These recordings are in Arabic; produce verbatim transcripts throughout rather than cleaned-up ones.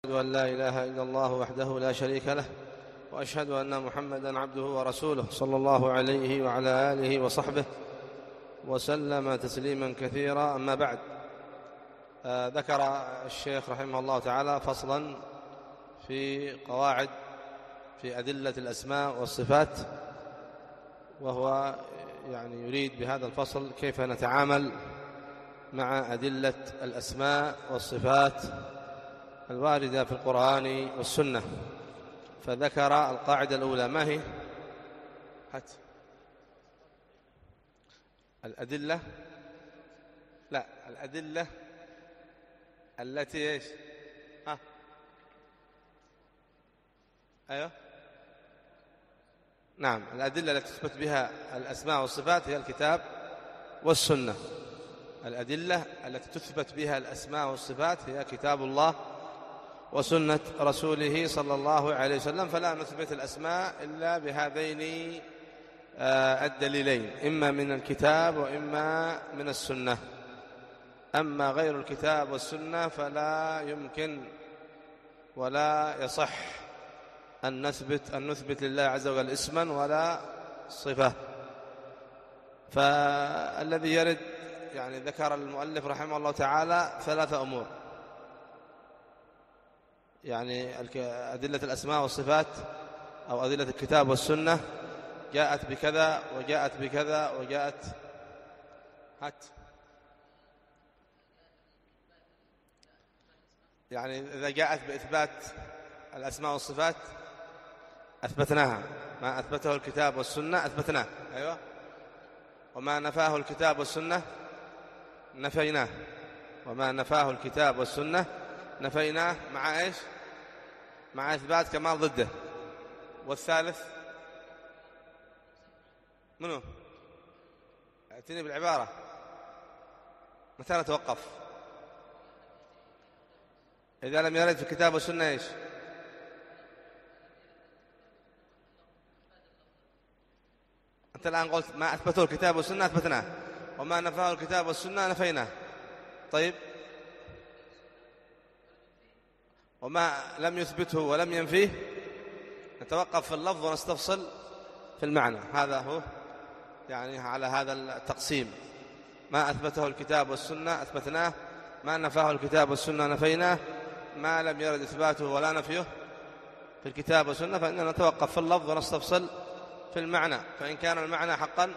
وأشهد أن لا إله إلا الله وحده لا شريك له، وأشهد أن محمدًا عبده ورسوله صلى الله عليه وعلى آله وصحبه وسلم تسليمًا كثيرا. أما بعد، آه ذكر الشيخ رحمه الله تعالى فصلاً في قواعد في أدلة الأسماء والصفات، وهو يعني يريد بهذا الفصل كيف نتعامل مع أدلة الأسماء والصفات الواردة في القرآن والسنة. فذكر القاعدة الأولى، ما هي؟ هات الأدلة، لا الأدلة التي إيش؟ ها أيوه نعم، الأدلة التي تثبت بها الأسماء والصفات هي الكتاب والسنة. الأدلة التي تثبت بها الأسماء والصفات هي كتاب الله وسنة رسوله صلى الله عليه وسلم. فلا نثبت الأسماء إلا بهذين الدليلين، إما من الكتاب وإما من السنة. أما غير الكتاب والسنة فلا يمكن ولا يصح أن نثبت أن نثبت لله عز وجل اسما ولا صفة. فالذي يرد، يعني ذكر المؤلف رحمه الله تعالى ثلاثة أمور، يعني أدلة الأسماء والصفات أو أدلة الكتاب والسنة جاءت بكذا وجاءت بكذا وجاءت هات يعني إذا جاءت بإثبات الأسماء والصفات أثبتناها، ما أثبته الكتاب والسنة أثبتناه، أيوة، وما نفاه الكتاب والسنة نفيناه، وما نفاه الكتاب والسنة نفيناه، مع إيش؟ مع إثبات كمال ضده. والثالث منو؟ أعطيني بالعبارة، متى نتوقف؟ إذا لم يرد في الكتاب والسنة إيش؟ أنت الآن قلت ما أثبته الكتاب والسنة أثبتناه، وما نفاه الكتاب والسنة نفيناه. طيب، وما لم يثبته ولم ينفيه نتوقف في اللفظ ونستفصل في المعنى. هذا هو يعني على هذا التقسيم: ما أثبته الكتاب والسنة أثبتناه، ما نفاه الكتاب والسنة نفيناه، ما لم يرد إثباته ولا نفيه في الكتاب والسنة فإننا نتوقف في اللفظ ونستفصل في المعنى. فإن كان المعنى حقا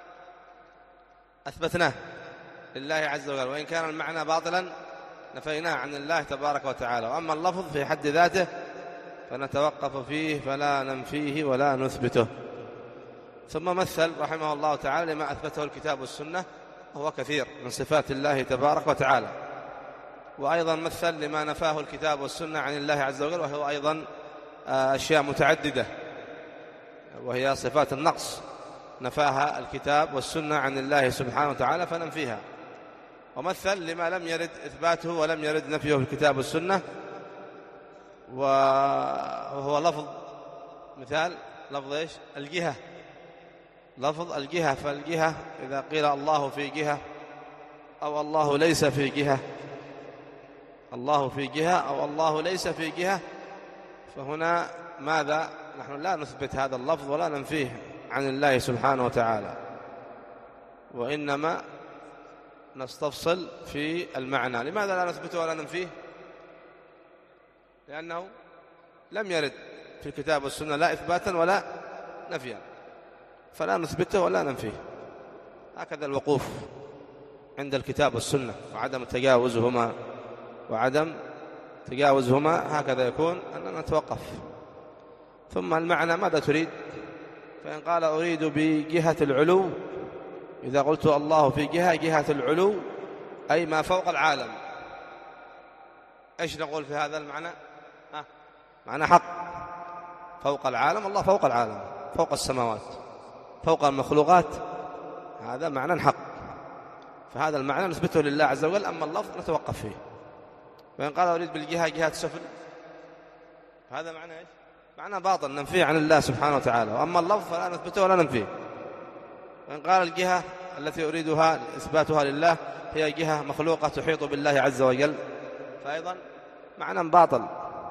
أثبتناه لله عز وجل، وإن كان المعنى باطلا نفيناه عن الله تبارك وتعالى. وأما اللفظ في حد ذاته فنتوقف فيه فلا ننفيه ولا نثبته. ثم مثل رحمه الله تعالى لما أثبته الكتاب والسنة، وهو كثير من صفات الله تبارك وتعالى، وأيضا مثل لما نفاه الكتاب والسنة عن الله عز وجل، وهو أيضا أشياء متعددة، وهي صفات النقص نفاها الكتاب والسنة عن الله سبحانه وتعالى فننفيها. ومثل لما لم يرد إثباته ولم يرد نفيه في الكتاب والسنة، وهو لفظ، مثال لفظ إيش؟ الجهة، لفظ الجهة. فالجهة إذا قيل الله في جهة أو الله ليس في جهة، الله في جهة أو الله ليس في جهة، فهنا ماذا؟ نحن لا نثبت هذا اللفظ ولا ننفيه عن الله سبحانه وتعالى، وإنما نستفصل في المعنى. لماذا لا نثبته ولا ننفيه؟ لأنه لم يرد في الكتاب والسنة لا إثباتا ولا نفيا، فلا نثبته ولا ننفيه. هكذا الوقوف عند الكتاب والسنة وعدم تجاوزهما وعدم تجاوزهما هكذا يكون أننا نتوقف. ثم المعنى ماذا تريد؟ فإن قال أريد بجهة العلو، إذا قلت الله في جهة، جهة العلو أي ما فوق العالم، إيش نقول في هذا المعنى؟ ها؟ معنى حق، فوق العالم، الله فوق العالم، فوق السماوات، فوق المخلوقات، هذا معنى حق، فهذا المعنى نثبته لله عز وجل. أما اللفظ نتوقف فيه. وإن قال أريد بالجهة جهة السفل، هذا معنى إيش؟ معنى باطل ننفيه عن الله سبحانه وتعالى. وأما اللفظ فلا نثبته ولا ننفيه. وإن قال الجهة التي أريدها إثباتها لله هي جهة مخلوقة تحيط بالله عز وجل، فأيضا معنى باطل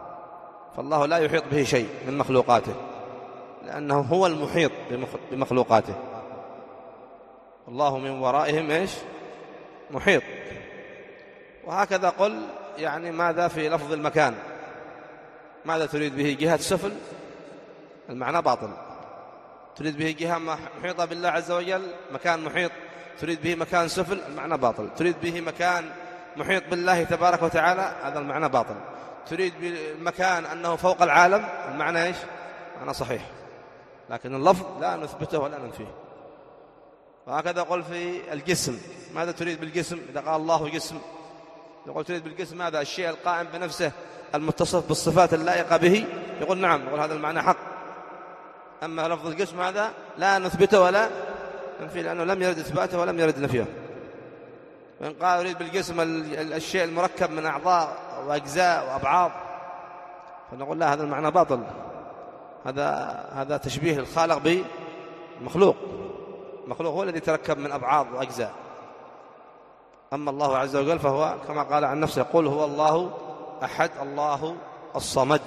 فالله لا يحيط به شيء من مخلوقاته، لأنه هو المحيط بمخلوقاته. الله من ورائهم إيش؟ محيط. وهكذا قل يعني ماذا في لفظ المكان؟ ماذا تريد به؟ جهة سفل؟ المعنى باطل. تريد به جهة محيطة بالله عز وجل، مكان محيط، تريد به مكان سفل، المعنى باطل. تريد به مكان محيط بالله تبارك وتعالى، هذا المعنى باطل. تريد بالمكان أنه فوق العالم، المعنى إيش؟ معنى صحيح، لكن اللفظ لا نثبته ولا ننفيه. وهكذا قل في الجسم، ماذا تريد بالجسم؟ إذا قال الله جسم يقول تريد بالجسم هذا الشيء القائم بنفسه المتصف بالصفات اللائقة به، يقول نعم، يقول هذا المعنى حق. أما لفظ الجسم هذا لا نثبته ولا ننفيه، لأنه لم يرد إثباته ولم يرد نفيه. وإن قال يريد بالجسم الشيء المركب من أعضاء وأجزاء وأبعاض، فنقول لا، هذا المعنى باطل، هذا هذا تشبيه الخالق بمخلوق. المخلوق هو الذي تركب من أبعاض وأجزاء، أما الله عز وجل فهو كما قال عن نفسه: قل هو الله أحد الله الصمد.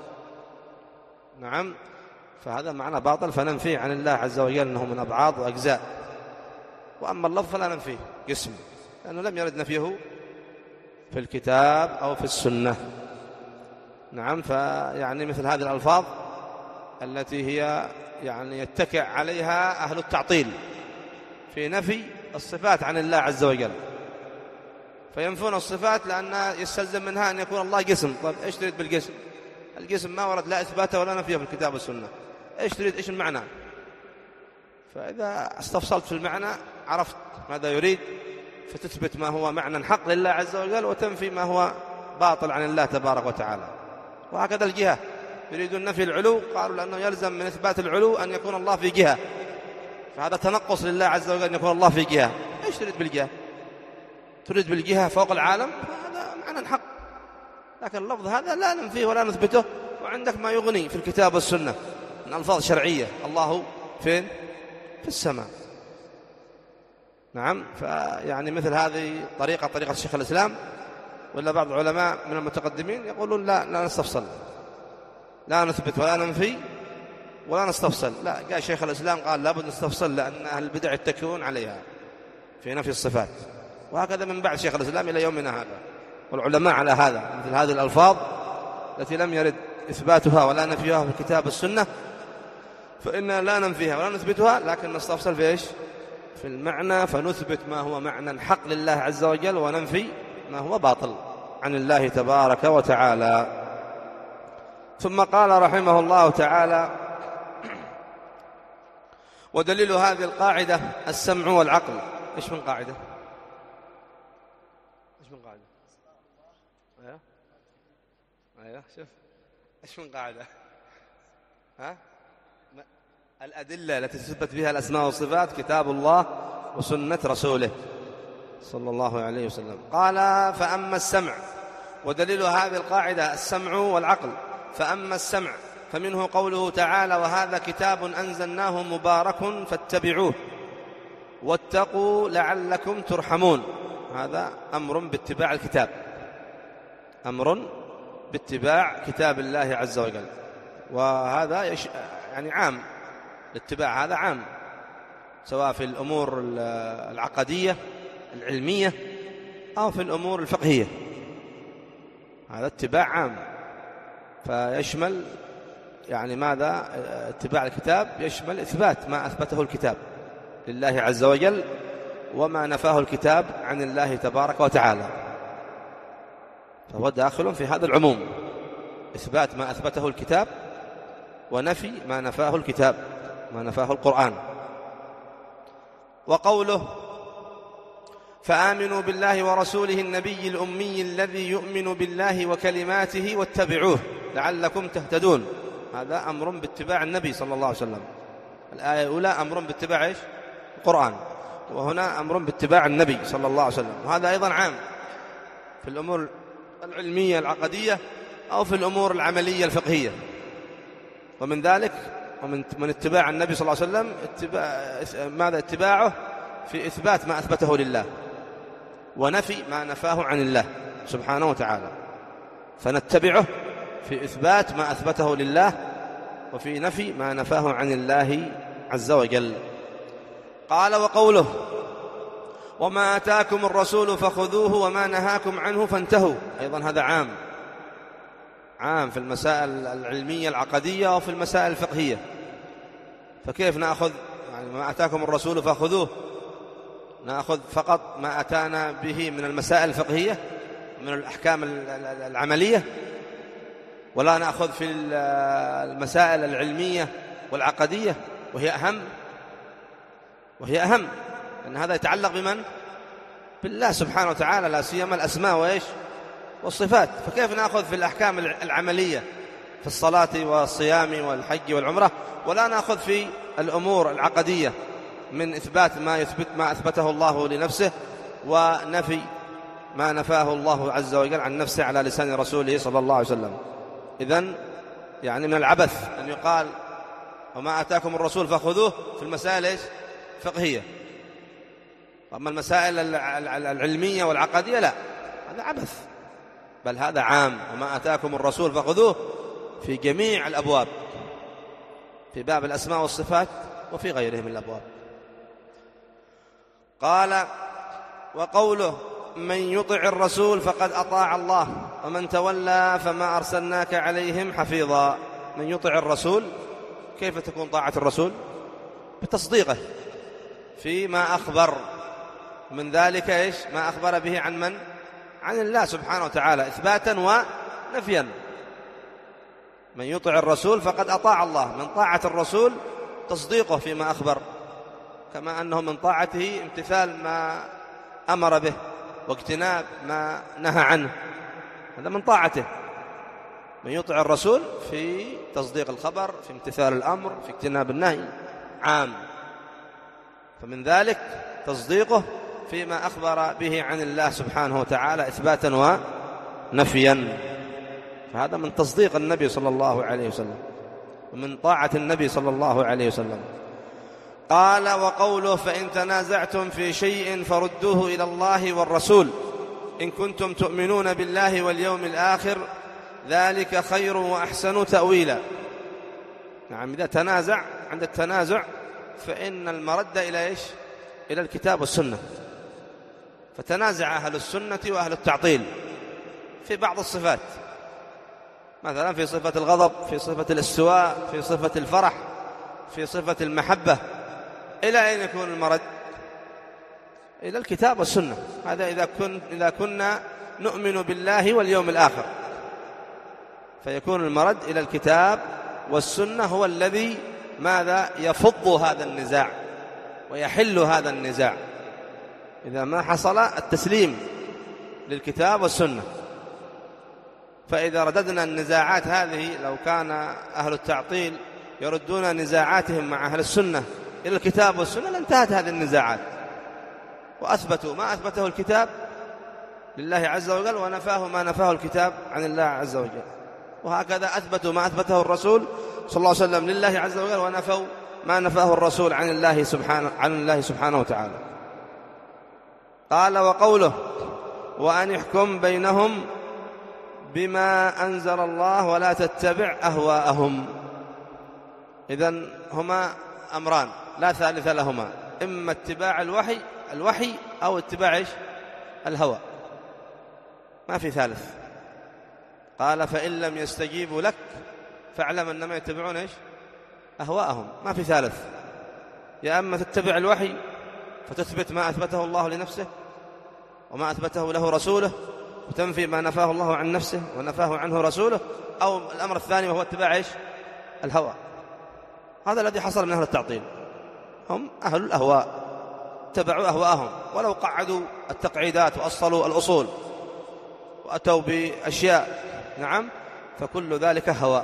نعم، فهذا معنى باطل، فننفيه عن الله عز وجل أنه من أبعاض وأجزاء. وأما اللفظ فلا ننفيه جسم، لأنه لم يرد نفيه في الكتاب أو في السنة. نعم، فيعني مثل هذه الألفاظ التي هي يعني يتكئ عليها أهل التعطيل في نفي الصفات عن الله عز وجل، فينفون الصفات لأن يستلزم منها أن يكون الله جسم. طيب إيش تريد بالجسم؟ الجسم ما ورد لا إثباته ولا نفيه في الكتاب والسنة، إيش تريد؟ إيش المعنى؟ فإذا استفصلت في المعنى عرفت ماذا يريد، فتثبت ما هو معنى حق لله عز وجل، وتنفي ما هو باطل عن الله تبارك وتعالى. وهكذا الجهة، يريدون نفي العلو، قالوا لأنه يلزم من إثبات العلو أن يكون الله في جهة، فهذا تنقص لله عز وجل أن يكون الله في جهة. إيش تريد بالجهة؟ تريد بالجهة فوق العالم، فهذا معنى حق، لكن اللفظ هذا لا ننفيه ولا نثبته. وعندك ما يغني في الكتاب والسنة من ألفاظ شرعية، الله فين؟ في السماء. نعم، فيعني مثل هذه طريقة طريقة الشيخ الإسلام، ولا بعض العلماء من المتقدمين يقولون لا لا نستفصل، لا نثبت ولا ننفي ولا نستفصل. لا، قال شيخ الإسلام قال لابد نستفصل، لأن أهل البدع يتكئون عليها في نفي الصفات. وهكذا من بعد شيخ الإسلام إلى يومنا هذا، والعلماء على هذا، مثل هذه الألفاظ التي لم يرد إثباتها ولا نفيها في الكتاب والسنة، فإننا لا ننفيها ولا نثبتها، لكن نستفصل في إيش؟ في المعنى، فنثبت ما هو معنى حق لله عز وجل، وننفي ما هو باطل عن الله تبارك وتعالى. ثم قال رحمه الله تعالى: ودليل هذه القاعدة السمع والعقل. إيش من قاعدة؟ إيش من قاعدة؟ أيوه أيوه، شوف إيش من قاعدة؟ ها؟ الأدلة التي تثبت بها الأسماء والصفات كتاب الله وسنة رسوله صلى الله عليه وسلم. قال: فأما السمع، ودليل هذه القاعدة السمع والعقل. فأما السمع فمنه قوله تعالى: وهذا كتاب أنزلناه مبارك فاتبعوه واتقوا لعلكم ترحمون. هذا أمر باتباع الكتاب، أمر باتباع كتاب الله عز وجل، وهذا يش... يعني عام، الاتباع هذا عام، سواء في الأمور العقدية العلمية أو في الأمور الفقهية، هذا اتباع عام، فيشمل يعني ماذا؟ اتباع الكتاب يشمل إثبات ما أثبته الكتاب لله عز وجل، وما نفاه الكتاب عن الله تبارك وتعالى، فهو داخل في هذا العموم، إثبات ما أثبته الكتاب ونفي ما نفاه الكتاب، ما نفاه القرآن. وقوله: فآمنوا بالله ورسوله النبي الأمي الذي يؤمن بالله وكلماته واتبعوه لعلكم تهتدون. هذا أمر باتباع النبي صلى الله عليه وسلم. الآية الأولى أمر باتباع إيش؟ القرآن، وهنا أمر باتباع النبي صلى الله عليه وسلم. وهذا أيضا عام في الأمور العلمية العقدية أو في الأمور العملية الفقهية. ومن ذلك ومن من اتباع النبي صلى الله عليه وسلم اتباع ماذا؟ اتباعه في إثبات ما أثبته لله ونفي ما نفاه عن الله سبحانه وتعالى، فنتبعه في إثبات ما أثبته لله وفي نفي ما نفاه عن الله عز وجل. قال وقوله وما آتاكم الرسول فخذوه وما نهاكم عنه فانتهوا، أيضا هذا عام عام في المسائل العلمية العقدية وفي المسائل الفقهية. فكيف نأخذ يعني ما آتاكم الرسول فخذوه؟ نأخذ فقط ما أتانا به من المسائل الفقهية من الأحكام العملية، ولا نأخذ في المسائل العلمية والعقدية وهي أهم وهي أهم لأن هذا يتعلق بمن؟ بالله سبحانه وتعالى، لا سيما الأسماء وإيش والصفات. فكيف نأخذ في الأحكام العملية في الصلاة والصيام والحج والعمرة ولا نأخذ في الأمور العقدية من إثبات ما يثبت ما أثبته الله لنفسه ونفي ما نفاه الله عز وجل عن نفسه على لسان رسوله صلى الله عليه وسلم؟ إذن يعني من العبث أن يقال وما آتاكم الرسول فخذوه في المسائل إيش فقهية، وأما المسائل العلمية والعقدية لا، هذا عبث، بل هذا عام. وما آتاكم الرسول فخذوه في جميع الأبواب، في باب الأسماء والصفات وفي غيره من الأبواب. قال وقوله من يطع الرسول فقد أطاع الله ومن تولى فما أرسلناك عليهم حفيظا. من يطع الرسول كيف تكون طاعة الرسول؟ بتصديقه فيما أخبر، من ذلك إيش ما أخبر به عن من؟ عن الله سبحانه وتعالى إثباتا ونفيا. من يطع الرسول فقد أطاع الله، من طاعة الرسول تصديقه فيما أخبر، كما أنه من طاعته امتثال ما أمر به واجتناب ما نهى عنه، هذا من طاعته. من يطع الرسول في تصديق الخبر، في امتثال الأمر، في اجتناب النهي، عام. فمن ذلك تصديقه فيما أخبر به عن الله سبحانه وتعالى إثباتا ونفيا، فهذا من تصديق النبي صلى الله عليه وسلم ومن طاعة النبي صلى الله عليه وسلم. قال وقوله فإن تنازعتم في شيء فردوه إلى الله والرسول إن كنتم تؤمنون بالله واليوم الآخر ذلك خير وأحسن تأويلا. نعم، إذا تنازع عند التنازع فإن المرد إلى إيش؟ إلى الكتاب والسنة. فتنازع أهل السنة وأهل التعطيل في بعض الصفات، مثلا في صفة الغضب، في صفة الاستواء، في صفة الفرح، في صفة المحبة. إلى أين يكون المرد؟ إلى الكتاب والسنة. هذا إذا, كن إذا كنا نؤمن بالله واليوم الآخر، فيكون المرد إلى الكتاب والسنة، هو الذي ماذا يفض هذا النزاع ويحل هذا النزاع. إذا ما حصل التسليم للكتاب والسنة. فإذا رددنا النزاعات هذه، لو كان أهل التعطيل يردون نزاعاتهم مع أهل السنة إلى الكتاب والسنة لانتهت هذه النزاعات، وأثبتوا ما أثبته الكتاب لله عز وجل ونفاه ما نفاه الكتاب عن الله عز وجل، وهكذا أثبتوا ما أثبته الرسول صلى الله عليه وسلم لله عز وجل ونفوا ما نفاه الرسول عن الله سبحانه عن الله سبحانه وتعالى. قال وقوله وأن يحكم بينهم بما أنزل الله ولا تتبع أهواءهم. إذن هما أمران لا ثالث لهما، إما اتباع الوحي الوحي أو اتباع إيش؟ الهوى، ما في ثالث. قال فإن لم يستجيبوا لك فاعلم أنما يتبعون إيش؟ أهواءهم، ما في ثالث. يا أما تتبع الوحي فتثبت ما أثبته الله لنفسه وما أثبته له رسوله وتنفي ما نفاه الله عن نفسه ونفاه عنه رسوله، أو الأمر الثاني وهو اتباع إيش؟ الهوى. هذا الذي حصل من أهل التعطيل، هم أهل الأهواء، اتبعوا أهواءهم ولو قعدوا التقعيدات وأصلوا الأصول وأتوا بأشياء، نعم، فكل ذلك هواء.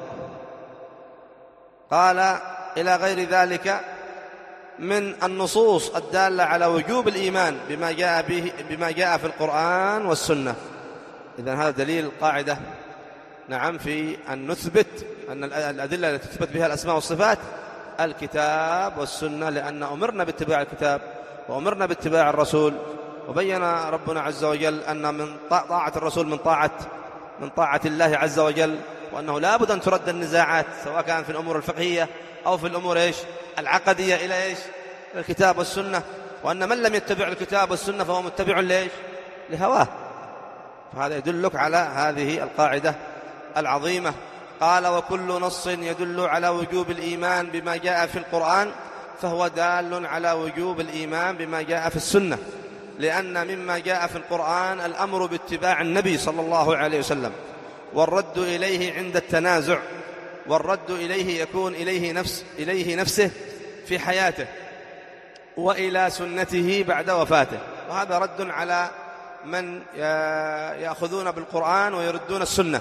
قال إلى غير ذلك من النصوص الدالة على وجوب الإيمان بما جاء به بما جاء في القرآن والسنة. إذن هذا دليل قاعدة، نعم، في أن نثبت أن الأدلة التي تثبت بها الأسماء والصفات الكتاب والسنة، لأن أمرنا باتباع الكتاب وأمرنا باتباع الرسول. وبين ربنا عز وجل أن من طاعة الرسول من طاعة من طاعة الله عز وجل، وأنه لا بد أن ترد النزاعات سواء كان في الأمور الفقهية أو في الأمور إيش العقدية إلى إيش الكتاب والسنة، وأن من لم يتبع الكتاب والسنة فهو متبع لإيش لهواه. فهذا يدلك على هذه القاعدة العظيمة. قال: وكل نص يدل على وجوب الإيمان بما جاء في القرآن فهو دال على وجوب الإيمان بما جاء في السنة، لأن مما جاء في القرآن الأمر باتباع النبي صلى الله عليه وسلم، والرد إليه عند التنازع، والرد إليه يكون إليه, نفس إليه نفسه في حياته، وإلى سنته بعد وفاته. وهذا رد على من يأخذون بالقرآن ويردون السنة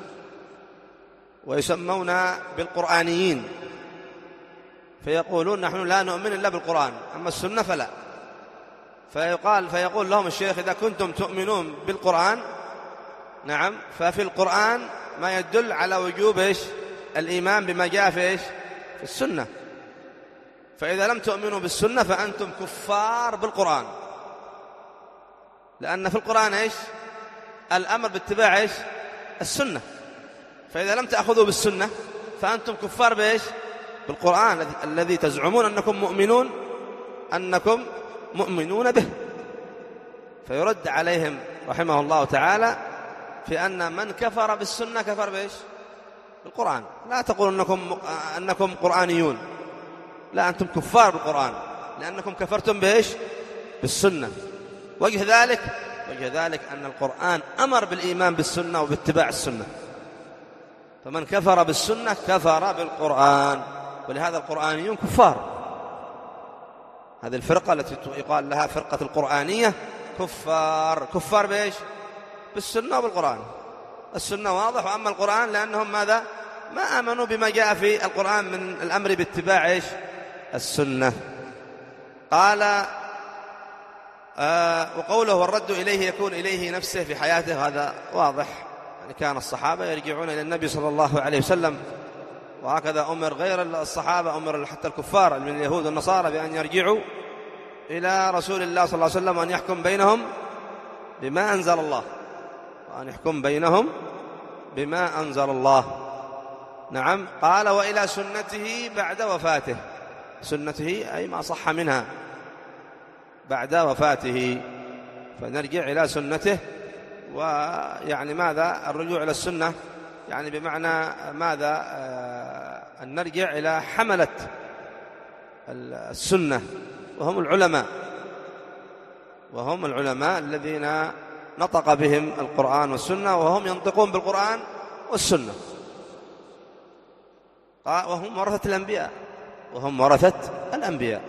ويسمون بالقرآنيين، فيقولون: نحن لا نؤمن إلا بالقرآن، أما السنة فلا. فيقال فيقول لهم الشيخ: إذا كنتم تؤمنون بالقرآن، نعم، ففي القرآن ما يدل على وجوب إيش الإيمان بما جاء في إيش في السنة، فإذا لم تؤمنوا بالسنة فأنتم كفار بالقرآن، لأن في القرآن إيش الأمر باتباع إيش السنة، فإذا لم تأخذوا بالسنة فأنتم كفار بإيش بالقرآن الذي تزعمون أنكم مؤمنون أنكم مؤمنون به. فيرد عليهم رحمه الله تعالى في أن من كفر بالسنة كفر بإيش بالقرآن. لا تقولوا أنكم, أنكم قرآنيون، لا، أنتم كفار بالقرآن لأنكم كفرتم بإيش بالسنة. وجه ذلك وجه ذلك أن القرآن أمر بالإيمان بالسنة وباتباع السنة، فمن كفر بالسنة كفر بالقرآن، ولهذا القرآنيون كفار. هذه الفرقة التي يقال لها فرقة القرآنية كفار. كفار بإيش بالسنة وبالقرآن. السنة واضح، وأما القرآن لأنهم ماذا ما آمنوا بما جاء في القرآن من الأمر باتباع إيش السنة. قال: آه وقوله: والرد إليه يكون إليه نفسه في حياته، هذا واضح. يعني كان الصحابة يرجعون إلى النبي صلى الله عليه وسلم، وهكذا أمر غير الصحابة، أمر حتى الكفار من اليهود والنصارى بأن يرجعوا إلى رسول الله صلى الله عليه وسلم وأن يحكم بينهم بما أنزل الله، وأن يحكم بينهم بما أنزل الله. نعم. قال: وإلى سنته بعد وفاته. سنته أي ما صح منها بعد وفاته، فنرجع إلى سنته. ويعني ماذا الرجوع إلى السنة؟ يعني بمعنى ماذا آه أن نرجع إلى حملة السنة، وهم العلماء وهم العلماء الذين نطق بهم القرآن والسنة، وهم ينطقون بالقرآن والسنة، وهم ورثة الأنبياء وهم ورثة الأنبياء.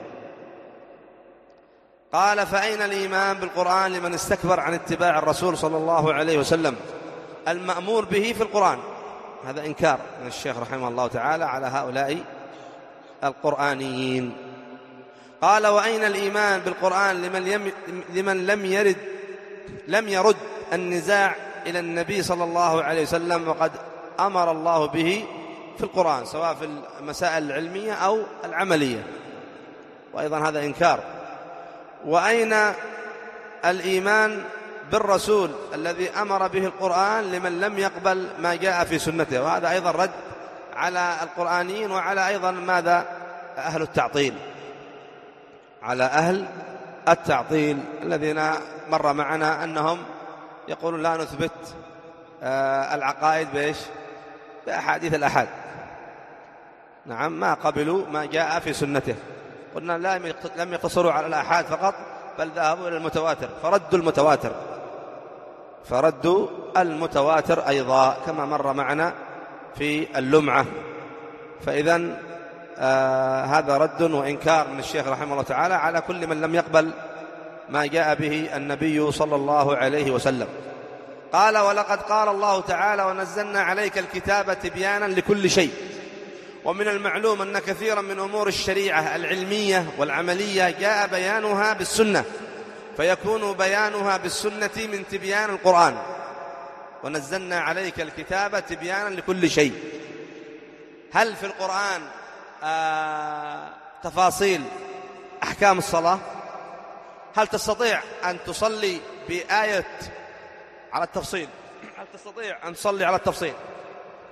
قال: فأين الإيمان بالقرآن لمن استكبر عن اتباع الرسول صلى الله عليه وسلم المأمور به في القرآن؟ هذا إنكار من الشيخ رحمه الله تعالى على هؤلاء القرآنيين. قال: وأين الإيمان بالقرآن لمن, يم لمن لم يرد لم يرد النزاع إلى النبي صلى الله عليه وسلم، وقد أمر الله به في القرآن، سواء في المسائل العلمية أو العملية، وأيضا هذا إنكار. وأين الإيمان بالرسول الذي أمر به القرآن لمن لم يقبل ما جاء في سنته؟ وهذا أيضا رد على القرآنيين وعلى أيضا ماذا أهل التعطيل، على أهل التعطيل الذين مر معنا أنهم يقولون لا نثبت العقائد بإيش بأحاديث الأحاد. نعم، ما قبلوا ما جاء في سنته. قلنا لم يقتصروا على الأحاد فقط، بل ذهبوا إلى المتواتر، فردوا المتواتر فردوا المتواتر أيضا كما مر معنا في اللمعة. فإذن آه هذا رد وإنكار من الشيخ رحمه الله تعالى على كل من لم يقبل ما جاء به النبي صلى الله عليه وسلم. قال: ولقد قال الله تعالى: ونزلنا عليك الكتاب تبيانا لكل شيء. ومن المعلوم أن كثيرا من أمور الشريعة العلمية والعملية جاء بيانها بالسنة، فيكون بيانها بالسنة من تبيان القرآن. ونزلنا عليك الكتاب تبيانا لكل شيء. هل في القرآن آه تفاصيل أحكام الصلاة؟ هل تستطيع أن تصلي بآية على التفصيل؟ هل تستطيع أن تصلي على التفصيل؟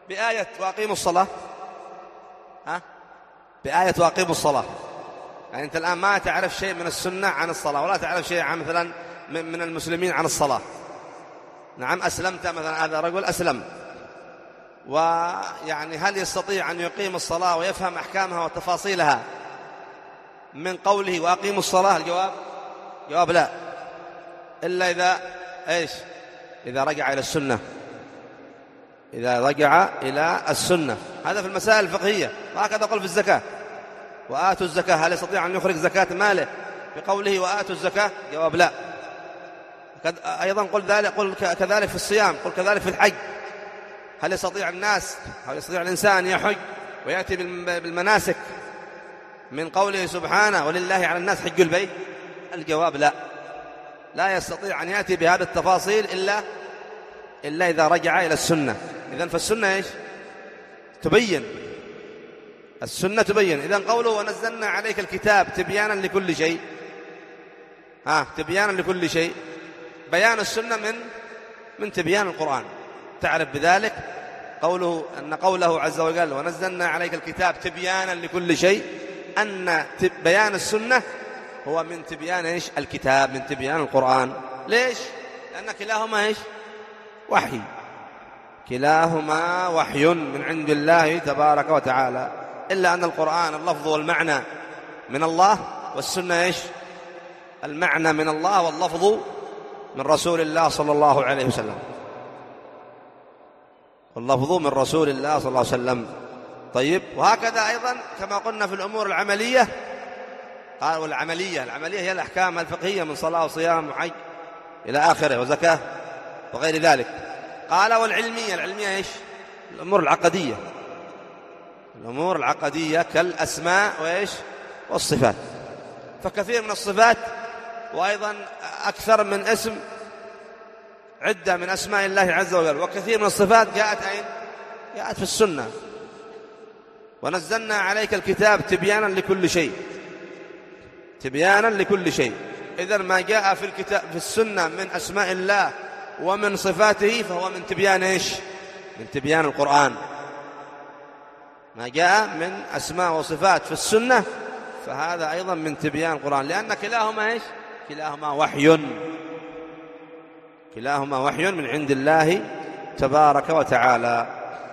بآية وأقيموا الصلاة، ها؟ بآية وأقيموا الصلاة. يعني أنت الآن ما تعرف شيء من السنة عن الصلاة، ولا تعرف شيء عن مثلا من المسلمين عن الصلاة. نعم، أسلمت مثلا، هذا رجل أسلم، ويعني هل يستطيع أن يقيم الصلاة ويفهم أحكامها وتفاصيلها من قوله وأقيموا الصلاة؟ الجواب جواب لا، إلا إذا إيش؟ إذا رجع إلى السنة، إذا رجع إلى السنة. هذا في المسائل الفقهية. وهكذا قل في الزكاة، وآتوا الزكاة، هل يستطيع أن يخرج زكاة ماله بقوله وآتوا الزكاة؟ جواب لا. أيضا قل ذلك، قل كذلك في الصيام، قل كذلك في الحج. هل يستطيع الناس، هل يستطيع الإنسان أن يحج ويأتي بالمناسك من قوله سبحانه ولله على الناس حج البيت؟ الجواب لا، لا يستطيع أن يأتي بهذه التفاصيل إلا إلا إذا رجع إلى السنة. إذن فالسنة إيش؟ تبين، السنة تبين. إذن قوله ونزلنا عليك الكتاب تبيانا لكل شيء، ها، تبيانا لكل شيء، بيان السنة من من تبيان القرآن. تعرف بذلك قوله أن قوله عز وجل ونزلنا عليك الكتاب تبيانا لكل شيء، أن بيان السنة هو من تبيان إيش؟ الكتاب، من تبيان القرآن. ليش؟ لأن كلاهما إيش؟ وحي، كلاهما وحي من عند الله تبارك وتعالى، إلا أن القرآن اللفظ والمعنى من الله، والسنة إيش؟ المعنى من الله واللفظ من رسول الله صلى الله عليه وسلم، واللفظ من رسول الله صلى الله عليه وسلم. طيب، وهكذا أيضا كما قلنا في الأمور العملية، قال والعملية، العملية هي الأحكام الفقهية من صلاة وصيام وحج إلى آخره وزكاة وغير ذلك. قال والعلمية، العلمية إيش؟ الأمور العقدية، الأمور العقدية كالأسماء وإيش؟ والصفات. فكثير من الصفات، وأيضا أكثر من اسم، عدة من أسماء الله عز وجل، وكثير من الصفات جاءت أين؟ جاءت في السنة. ونزلنا عليك الكتاب تبيانا لكل شيء، تبيانا لكل شيء. إذن ما جاء في الكتاب في السنة من أسماء الله ومن صفاته فهو من تبيان إيش؟ من تبيان القرآن. ما جاء من أسماء وصفات في السنة فهذا أيضا من تبيان القرآن، لأن كلاهما إيش؟ كلاهما وحي، كلاهما وحي من عند الله تبارك وتعالى.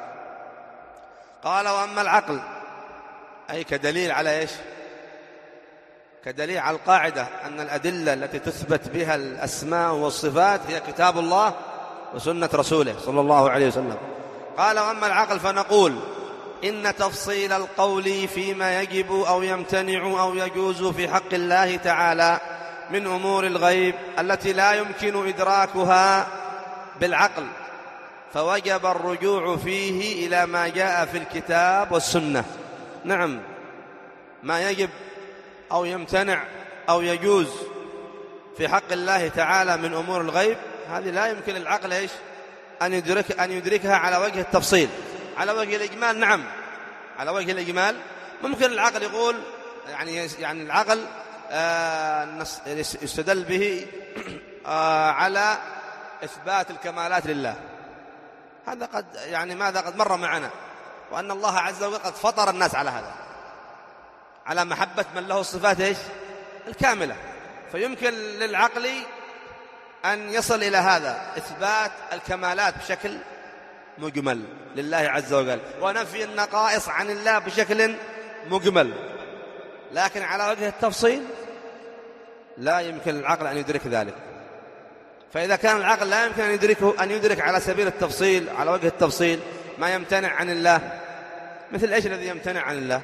قال وأما العقل، أي كدليل على إيش؟ كدليل على القاعدة أن الأدلة التي تثبت بها الأسماء والصفات هي كتاب الله وسنة رسوله صلى الله عليه وسلم. قال وأما العقل فنقول إن تفصيل القول فيما يجب أو يمتنع أو يجوز في حق الله تعالى من أمور الغيب التي لا يمكن إدراكها بالعقل، فوجب الرجوع فيه إلى ما جاء في الكتاب والسنة. نعم، ما يجب أو يمتنع أو يجوز في حق الله تعالى من أمور الغيب، هذه لا يمكن العقل إيش؟ أن يدرك أن يدركها على وجه التفصيل. على وجه الإجمال نعم، على وجه الإجمال ممكن العقل يقول، يعني يعني العقل آه يستدل به آه على إثبات الكمالات لله. هذا قد يعني ماذا قد مر معنا، وأن الله عز وجل قد فطر الناس على هذا، على محبة من له الصفات إيش؟ الكاملة. فيمكن للعقل أن يصل إلى هذا، إثبات الكمالات بشكل مجمل لله عز وجل، ونفي النقائص عن الله بشكل مجمل، لكن على وجه التفصيل لا يمكن العقل أن يدرك ذلك. فإذا كان العقل لا يمكن أن يدركه، أن يدرك على سبيل التفصيل، على وجه التفصيل ما يمتنع عن الله، مثل إيش الذي يمتنع عن الله؟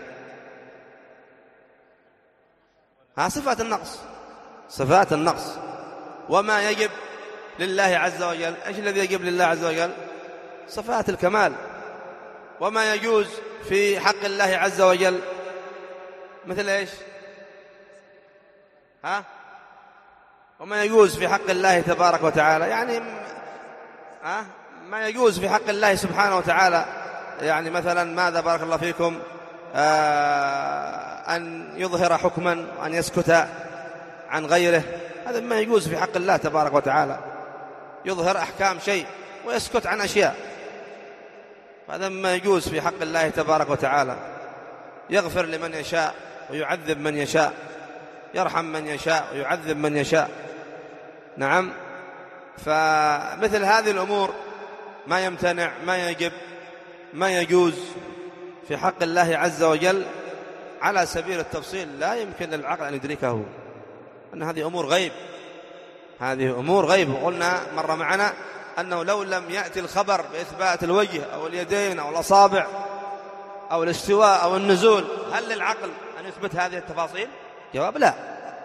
ها، صفات النقص، صفات النقص. وما يجب لله عز وجل، إيش الذي يجب لله عز وجل؟ صفات الكمال. وما يجوز في حق الله عز وجل مثل إيش؟ ها؟ وما يجوز في حق الله تبارك وتعالى، يعني ها؟ ما يجوز في حق الله سبحانه وتعالى، يعني مثلا ماذا بارك الله فيكم، آه أن يظهر حكما وأن يسكت عن غيره، هذا ما يجوز في حق الله تبارك وتعالى. يظهر أحكام شيء ويسكت عن أشياء، هذا ما يجوز في حق الله تبارك وتعالى. يغفر لمن يشاء ويعذب من يشاء، يرحم من يشاء ويعذب من يشاء. نعم. فمثل هذه الأمور ما يمتنع، ما يجب، ما يجوز في حق الله عز وجل على سبيل التفصيل لا يمكن للعقل أن يدركه، أن هذه أمور غيب، هذه أمور غيب. وقلنا مرة معنا أنه لو لم يأتي الخبر بإثبات الوجه أو اليدين أو الأصابع أو الاستواء أو النزول، هل للعقل أن يثبت هذه التفاصيل؟ الجواب لا،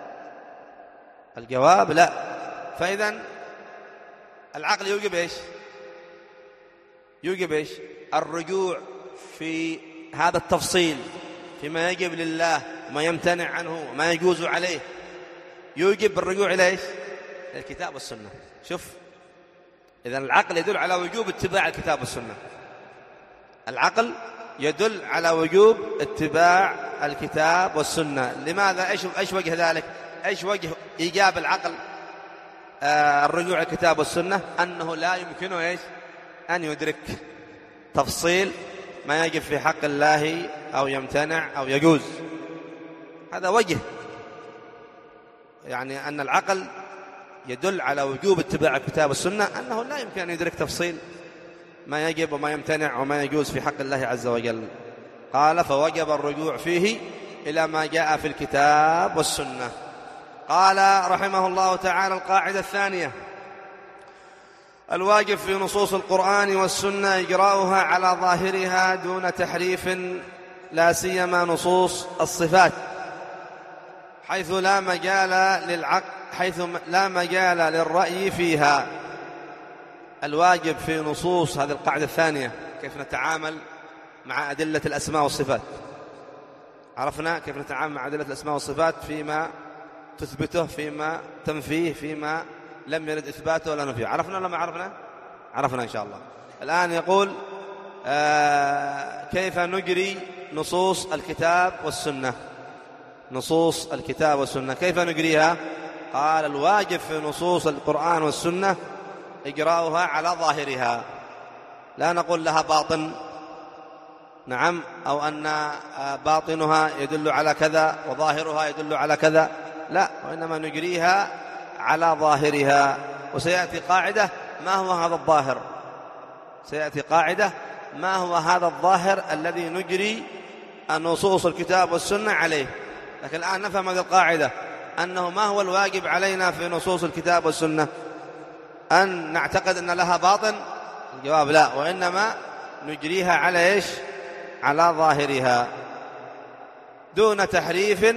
الجواب لا. فإذن العقل يوجب إيش؟ يوجب إيش؟ الرجوع في هذا التفصيل فيما يجب لله وما يمتنع عنه وما يجوز عليه، يوجب الرجوع إلى إيش؟ الكتاب والسنة. شوف، إذن العقل يدل على وجوب اتباع الكتاب والسنة، العقل يدل على وجوب اتباع الكتاب والسنة. لماذا؟ إيش إيش وجه ذلك؟ إيش وجه إيجاب العقل آه الرجوع إلى الكتاب والسنة؟ أنه لا يمكنه إيش؟ أن يدرك تفصيل ما يجب في حق الله أو يمتنع أو يجوز. هذا وجه، يعني أن العقل يدل على وجوب اتباع الكتاب والسنة، أنه لا يمكن أن يدرك تفصيل ما يجب وما يمتنع وما يجوز في حق الله عز وجل. قال فوجب الرجوع فيه إلى ما جاء في الكتاب والسنة. قال رحمه الله تعالى القاعدة الثانية: الواجب في نصوص القرآن والسنة إجراؤها على ظاهرها دون تحريف، لا سيما نصوص الصفات، حيث لا مجال للعقل حيث لا مجال للرأي فيها. الواجب في نصوص هذه القاعدة الثانية كيف نتعامل مع أدلة الأسماء والصفات. عرفنا كيف نتعامل مع أدلة الأسماء والصفات فيما تثبته، فيما تنفيه، فيما لم يرد إثباته ولا نفيه. عرفنا ولا ما عرفنا؟ عرفنا إن شاء الله. الآن يقول آه كيف نجري نصوص الكتاب والسنة. نصوص الكتاب والسنة كيف نجريها؟ قال الواجب في نصوص القرآن والسنة إجراؤها على ظاهرها، لا نقول لها باطن، نعم، أو أن باطنها يدل على كذا وظاهرها يدل على كذا، لا، وإنما نجريها على ظاهرها. وسيأتي قاعدة ما هو هذا الظاهر، سيأتي قاعدة ما هو هذا الظاهر الذي نجري النصوص الكتاب والسنة عليه. لكن الآن نفهم هذه القاعدة، أنه ما هو الواجب علينا في نصوص الكتاب والسنة؟ أن نعتقد أن لها باطن؟ الجواب لا، وإنما نجريها على إيش؟ على ظاهرها دون تحريف،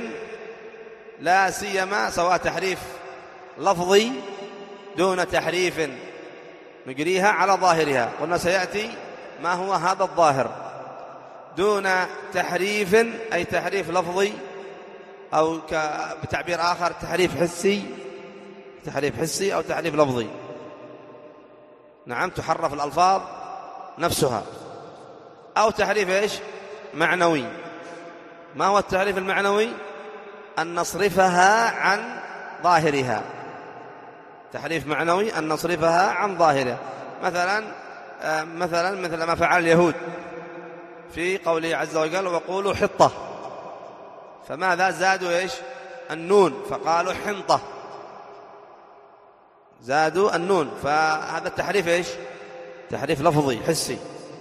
لا سيما سواء تحريف لفظي دون تحريف، نجريها على ظاهرها. قلنا سيأتي ما هو هذا الظاهر دون تحريف، أي تحريف لفظي، أو بتعبير آخر تحريف حسي، تحريف حسي أو تحريف لفظي. نعم، تحرف الألفاظ نفسها، أو تحريف إيش؟ معنوي. ما هو التحريف المعنوي؟ أن نصرفها عن ظاهرها. تحريف معنوي أن نصرفها عن ظاهرها. مثلا مثلا مثل ما فعل اليهود في قوله عز وجل وقولوا حطة، فماذا زادوا إيش؟ النون، فقالوا حنطة، زادوا النون. فهذا التحريف إيش؟ تحريف لفظي حسي.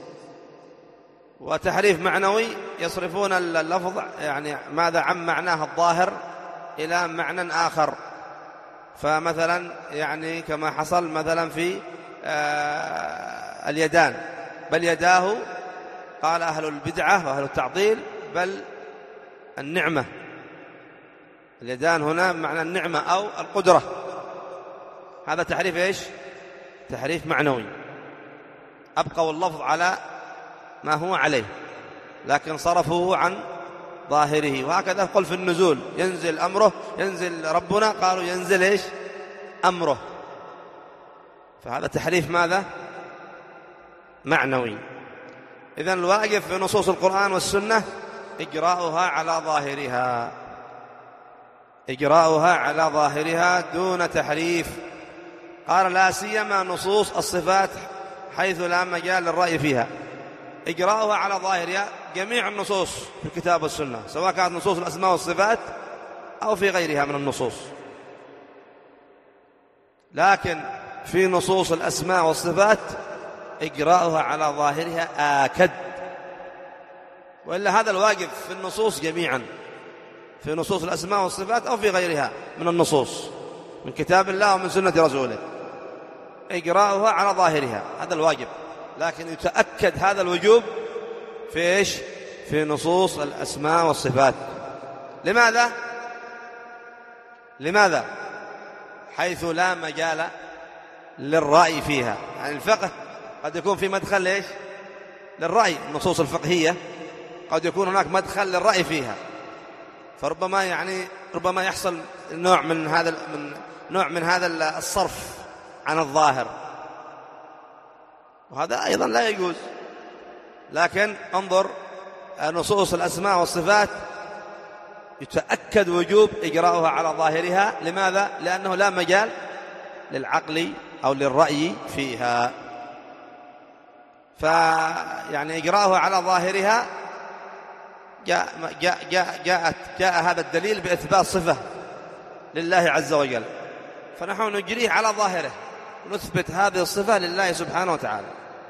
وتحريف معنوي يصرفون اللفظ، يعني ماذا، عن معناه الظاهر إلى معنى آخر. فمثلا يعني كما حصل مثلا في آه اليدان، بل يداه، قال أهل البدعة وأهل التعطيل بل النعمة. اليدان هنا معنى النعمة أو القدرة. هذا تحريف إيش؟ تحريف معنوي، أبقوا اللفظ على ما هو عليه لكن صرفوه عن ظاهره. وهكذا قل في النزول ينزل أمره، ينزل ربنا، قالوا ينزل إيش؟ أمره. فهذا تحريف ماذا؟ معنوي. إذن الواجب في نصوص القرآن والسنة إجراؤها على ظاهرها، إجراؤها على ظاهرها دون تحريف. قال لا سيما نصوص الصفات حيث لا مجال للرأي فيها. إجراؤها على ظاهرها. جميع النصوص في الكتاب والسنة سواء كانت نصوص الأسماء والصفات أو في غيرها من النصوص، لكن في نصوص الأسماء والصفات إجراؤها على ظاهرها آكد، وإلا هذا الواجب في النصوص جميعا، في نصوص الأسماء والصفات أو في غيرها من النصوص من كتاب الله ومن سنة رسوله، إجراؤها على ظاهرها هذا الواجب، لكن يتأكد هذا الوجوب في إيش؟ في نصوص الأسماء والصفات. لماذا؟ لماذا؟ حيث لا مجال للرأي فيها. يعني الفقه قد يكون في مدخل ليش؟ للرأي، النصوص الفقهية قد يكون هناك مدخل للرأي فيها، فربما يعني ربما يحصل نوع من هذا من نوع من هذا الصرف عن الظاهر، وهذا أيضا لا يجوز. لكن انظر نصوص الأسماء والصفات يتأكد وجوب إجراؤها على ظاهرها. لماذا؟ لأنه لا مجال للعقل أو للرأي فيها، فيعني إجراؤها على ظاهرها جاء, جاء, جاء, جاءت جاء هذا الدليل بإثبات صفة لله عز وجل، فنحن نجريه على ظاهره ونثبت هذه الصفة لله سبحانه وتعالى.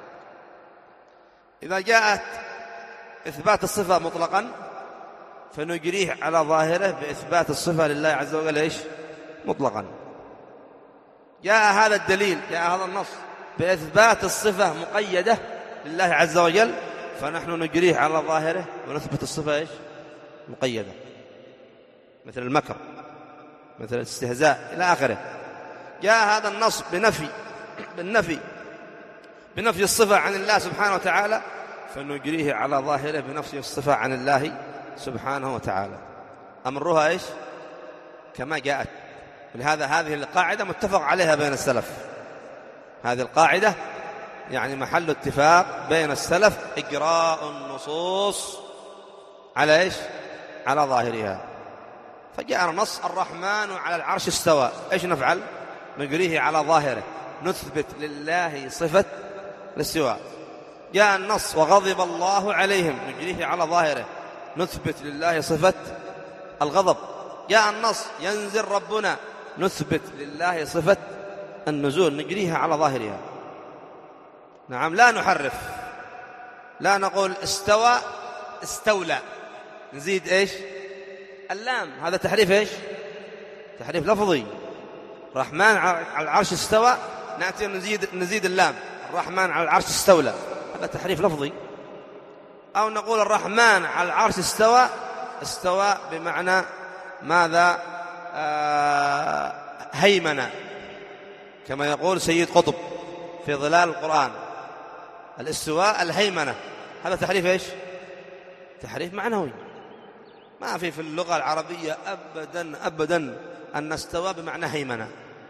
إذا جاءت إثبات الصفة مطلقا فنجريه على ظاهره بإثبات الصفة لله عز وجل إيش؟ مطلقا. جاء هذا الدليل، جاء هذا النص بإثبات الصفة مقيدة لله عز وجل، فنحن نجريه على ظاهره ونثبت الصفة إيش؟ مقيدة، مثل المكر، مثل الاستهزاء إلى آخره. جاء هذا النص بنفي بالنفي بنفي الصفة عن الله سبحانه وتعالى، فنجريه على ظاهره بنفي الصفة عن الله سبحانه وتعالى. أمرها إيش؟ كما جاءت. ولهذا هذه القاعدة متفق عليها بين السلف، هذه القاعدة يعني محل اتفاق بين السلف، إجراء النصوص على إيش؟ على ظاهرها. فجاء النص الرحمن على العرش استوى، إيش نفعل؟ نجريه على ظاهره، نثبت لله صفة الاستواء. جاء النص وغضب الله عليهم، نجريه على ظاهره، نثبت لله صفة الغضب. جاء النص ينزل ربنا، نثبت لله صفة النزول، نجريها على ظاهرها. نعم، لا نحرف، لا نقول استوى استولى نزيد إيش؟ اللام، هذا تحريف إيش؟ تحريف لفظي. الرحمن على العرش استوى، نأتي نزيد نزيد اللام، الرحمن على العرش استولى، هذا تحريف لفظي. أو نقول الرحمن على العرش استوى، استوى بمعنى ماذا؟ آه هيمنة، كما يقول سيد قطب في ظلال القرآن، الاستواء الهيمنة، هذا تحريف إيش؟ تحريف معنوي. ما في في اللغة العربية أبدا أبدا أن استوى بمعنى هيمنة،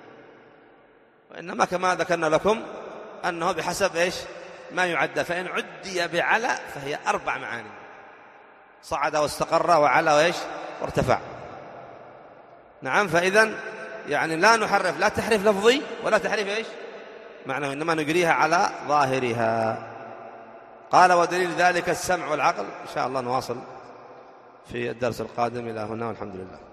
وإنما كما ذكرنا لكم أنه بحسب إيش؟ ما يعدى، فإن عدي بعلى فهي أربع معاني: صعد واستقر وعلى وإيش؟ وارتفع. نعم، فإذن يعني لا نحرف، لا تحريف لفظي ولا تحريف إيش؟ معنى، إنما نجريها على ظاهرها. قال ودليل ذلك السمع والعقل. إن شاء الله نواصل في الدرس القادم. إلى هنا والحمد لله.